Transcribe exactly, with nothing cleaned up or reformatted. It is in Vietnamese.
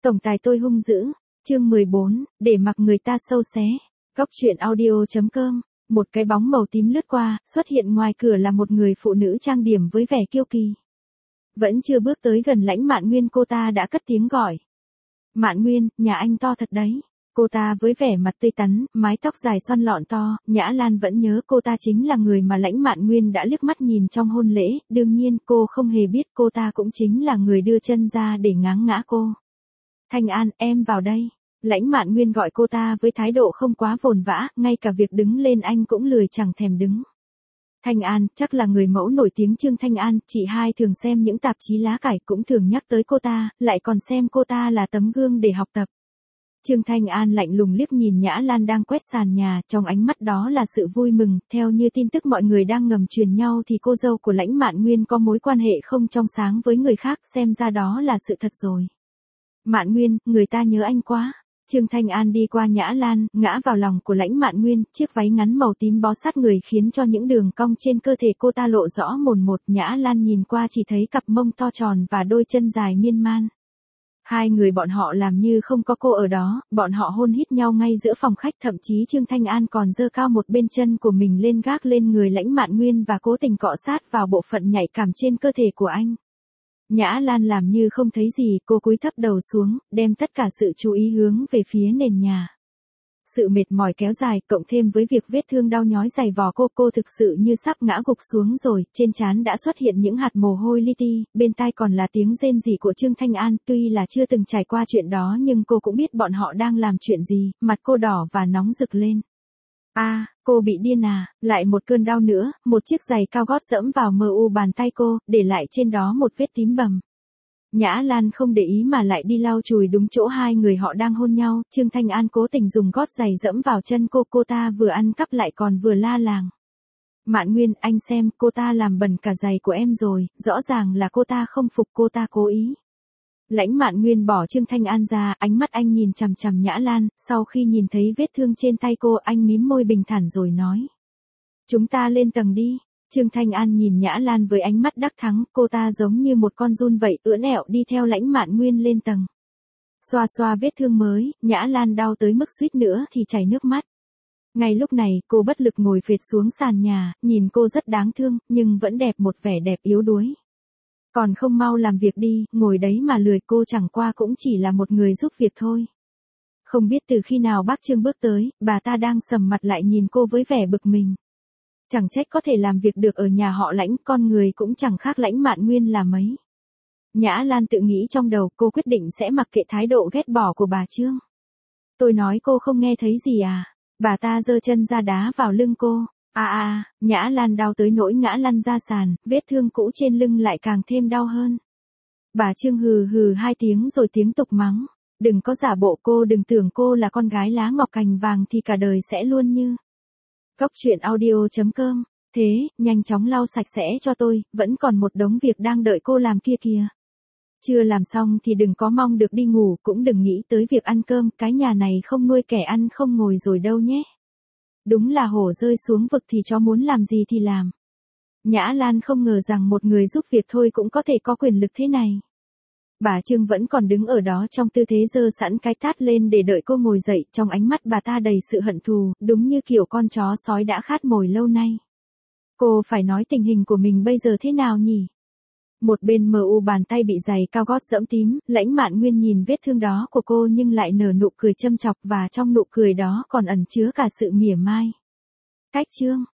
Tổng tài tôi hung dữ, chương mười bốn, để mặc người ta sâu xé. Góc truyện audio.com, một cái bóng màu tím lướt qua, xuất hiện ngoài cửa là một người phụ nữ trang điểm với vẻ kiêu kỳ. Vẫn chưa bước tới gần Lãnh Mạn Nguyên, cô ta đã cất tiếng gọi. Mạn Nguyên, nhà anh to thật đấy. Cô ta với vẻ mặt tươi tắn, mái tóc dài xoăn lọn to, Nhã Lan vẫn nhớ cô ta chính là người mà Lãnh Mạn Nguyên đã liếc mắt nhìn trong hôn lễ, đương nhiên cô không hề biết cô ta cũng chính là người đưa chân ra để ngáng ngã cô. Thanh An, em vào đây. Lãnh Mạn Nguyên gọi cô ta với thái độ không quá vồn vã, ngay cả việc đứng lên anh cũng lười chẳng thèm đứng. Thanh An, chắc là người mẫu nổi tiếng Trương Thanh An, chị hai thường xem những tạp chí lá cải cũng thường nhắc tới cô ta, lại còn xem cô ta là tấm gương để học tập. Trương Thanh An lạnh lùng liếc nhìn Nhã Lan đang quét sàn nhà, trong ánh mắt đó là sự vui mừng, theo như tin tức mọi người đang ngầm truyền nhau thì cô dâu của Lãnh Mạn Nguyên có mối quan hệ không trong sáng với người khác, xem ra đó là sự thật rồi. Mạn Nguyên, người ta nhớ anh quá. Trương Thanh An đi qua Nhã Lan, ngã vào lòng của Lãnh Mạn Nguyên, chiếc váy ngắn màu tím bó sát người khiến cho những đường cong trên cơ thể cô ta lộ rõ mồn một. Nhã Lan nhìn qua chỉ thấy cặp mông to tròn và đôi chân dài miên man. Hai người bọn họ làm như không có cô ở đó, bọn họ hôn hít nhau ngay giữa phòng khách, thậm chí Trương Thanh An còn giơ cao một bên chân của mình lên gác lên người Lãnh Mạn Nguyên và cố tình cọ sát vào bộ phận nhạy cảm trên cơ thể của anh. Nhã Lan làm như không thấy gì, cô cúi thấp đầu xuống, đem tất cả sự chú ý hướng về phía nền nhà. Sự mệt mỏi kéo dài, cộng thêm với việc vết thương đau nhói dày vò cô, cô thực sự như sắp ngã gục xuống rồi, trên trán đã xuất hiện những hạt mồ hôi li ti, bên tai còn là tiếng rên rỉ của Trương Thanh An, tuy là chưa từng trải qua chuyện đó nhưng cô cũng biết bọn họ đang làm chuyện gì, mặt cô đỏ và nóng rực lên. A, à, cô bị điên à, lại một cơn đau nữa, một chiếc giày cao gót dẫm vào mờ u bàn tay cô, để lại trên đó một vết tím bầm. Nhã Lan không để ý mà lại đi lau chùi đúng chỗ hai người họ đang hôn nhau, Trương Thanh An cố tình dùng gót giày dẫm vào chân cô, cô ta vừa ăn cắp lại còn vừa la làng. Mạn Nguyên, anh xem, cô ta làm bẩn cả giày của em rồi, rõ ràng là cô ta không phục, cô ta cố ý. Lãnh Mạn Nguyên bỏ Trương Thanh An ra, ánh mắt anh nhìn chằm chằm Nhã Lan, sau khi nhìn thấy vết thương trên tay cô, anh mím môi bình thản rồi nói. Chúng ta lên tầng đi. Trương Thanh An nhìn Nhã Lan với ánh mắt đắc thắng, cô ta giống như một con giun vậy, ưỡn ẹo đi theo Lãnh Mạn Nguyên lên tầng. Xoa xoa vết thương mới, Nhã Lan đau tới mức suýt nữa thì chảy nước mắt. Ngay lúc này, cô bất lực ngồi phệt xuống sàn nhà, nhìn cô rất đáng thương, nhưng vẫn đẹp một vẻ đẹp yếu đuối. Còn không mau làm việc đi, ngồi đấy mà lười, cô chẳng qua cũng chỉ là một người giúp việc thôi. Không biết từ khi nào bác Trương bước tới, bà ta đang sầm mặt lại nhìn cô với vẻ bực mình. Chẳng trách có thể làm việc được ở nhà họ Lãnh, con người cũng chẳng khác Lãnh Mạn Nguyên là mấy. Nhã Lan tự nghĩ trong đầu, cô quyết định sẽ mặc kệ thái độ ghét bỏ của bà Trương. Tôi nói cô không nghe thấy gì à? Bà ta giơ chân ra đá vào lưng cô. À à, Nhã Lan đau tới nỗi ngã lăn ra sàn, vết thương cũ trên lưng lại càng thêm đau hơn. Bà Trương hừ hừ hai tiếng rồi tiếng tục mắng. Đừng có giả bộ, cô đừng tưởng cô là con gái lá ngọc cành vàng thì cả đời sẽ luôn như. Góc truyện audio.com, thế, nhanh chóng lau sạch sẽ cho tôi, vẫn còn một đống việc đang đợi cô làm kia kìa. Chưa làm xong thì đừng có mong được đi ngủ, cũng đừng nghĩ tới việc ăn cơm, cái nhà này không nuôi kẻ ăn không ngồi rồi đâu nhé. Đúng là hổ rơi xuống vực thì chó muốn làm gì thì làm. Nhã Lan không ngờ rằng một người giúp việc thôi cũng có thể có quyền lực thế này. Bà Trương vẫn còn đứng ở đó trong tư thế giơ sẵn cái tát lên để đợi cô ngồi dậy, trong ánh mắt bà ta đầy sự hận thù, đúng như kiểu con chó sói đã khát mồi lâu nay. Cô phải nói tình hình của mình bây giờ thế nào nhỉ? Một bên mờ u bàn tay bị giày cao gót dẫm tím, Lãnh Mạn Nguyên nhìn vết thương đó của cô nhưng lại nở nụ cười châm chọc và trong nụ cười đó còn ẩn chứa cả sự mỉa mai. Cách Trương,